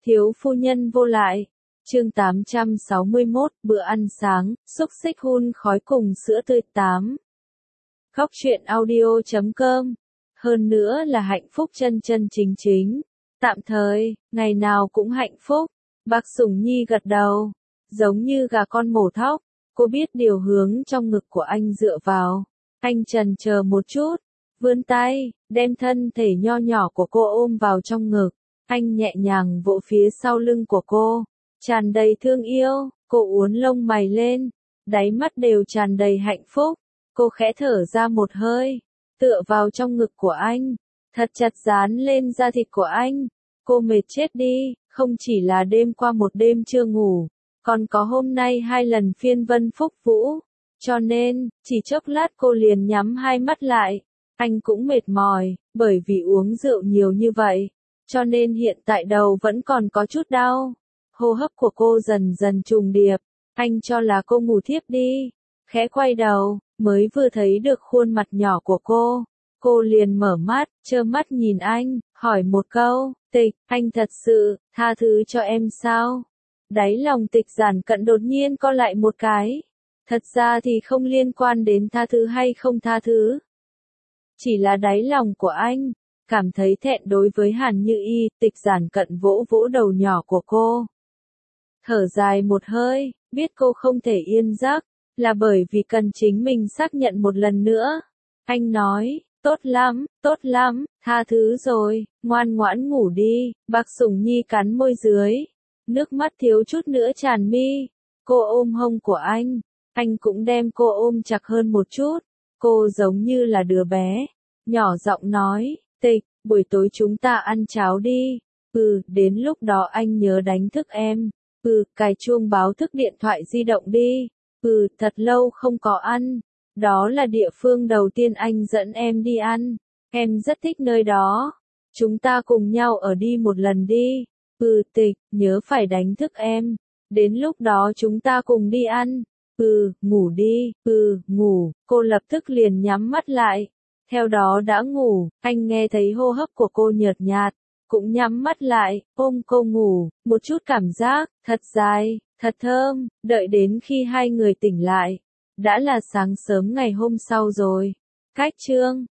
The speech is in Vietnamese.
Thiếu phu nhân vô lại. Chương 861, bữa ăn sáng, xúc xích hun khói cùng sữa tươi 8. Khóc chuyện audio.com. Hơn nữa là hạnh phúc chân chân chính chính. Tạm thời, ngày nào cũng hạnh phúc. Bác Sủng Nhi gật đầu. Giống như gà con mổ thóc. Cô biết điều hướng trong ngực của anh dựa vào. Anh chần chờ một chút. Vươn tay, đem thân thể nho nhỏ của cô ôm vào trong ngực. Anh nhẹ nhàng vỗ phía sau lưng của cô. Tràn đầy thương yêu, cô uốn lông mày lên. Đáy mắt đều tràn đầy hạnh phúc. Cô khẽ thở ra một hơi. Tựa vào trong ngực của anh. Thật chặt dán lên da thịt của anh. Cô mệt chết đi, không chỉ là đêm qua một đêm chưa ngủ. Còn có hôm nay 2 lần phiên vân phúc vũ. Cho nên, chỉ chốc lát cô liền nhắm hai mắt lại. Anh cũng mệt mỏi, bởi vì uống rượu nhiều như vậy. Cho nên hiện tại đầu vẫn còn có chút đau. Hô hấp của cô dần dần trùng điệp. Anh cho là cô ngủ thiếp đi. Khẽ quay đầu, mới vừa thấy được khuôn mặt nhỏ của cô. Cô liền mở mắt, trơ mắt nhìn anh, hỏi một câu, Tịch, anh thật sự, tha thứ cho em sao? Đáy lòng Tịch Giản Cận đột nhiên co lại một cái. Thật ra thì không liên quan đến tha thứ hay không tha thứ. Chỉ là đáy lòng của anh, cảm thấy thẹn đối với Hàn Như Y. Tịch Giản Cận vỗ vỗ đầu nhỏ của cô. Thở dài một hơi, biết cô không thể yên giấc, là bởi vì cần chính mình xác nhận một lần nữa. Anh nói, tốt lắm, tha thứ rồi, ngoan ngoãn ngủ đi. Bác Sủng Nhi cắn môi dưới, nước mắt thiếu chút nữa tràn mi. Cô ôm hông của anh cũng đem cô ôm chặt hơn một chút. Cô giống như là đứa bé, nhỏ giọng nói, Tịch, buổi tối chúng ta ăn cháo đi. Đến lúc đó anh nhớ đánh thức em. Cài chuông báo thức điện thoại di động đi. Thật lâu không có ăn. Đó là địa phương đầu tiên anh dẫn em đi ăn. Em rất thích nơi đó. Chúng ta cùng nhau ở đi một lần đi. Tịch, nhớ phải đánh thức em. Đến lúc đó chúng ta cùng đi ăn. Ngủ đi. Ngủ. Cô lập tức liền nhắm mắt lại. Theo đó đã ngủ, anh nghe thấy hô hấp của cô nhợt nhạt. Cũng nhắm mắt lại, ôm cô ngủ, một chút cảm giác, thật dài, thật thơm, đợi đến khi hai người tỉnh lại. Đã là sáng sớm ngày hôm sau rồi. Cách chương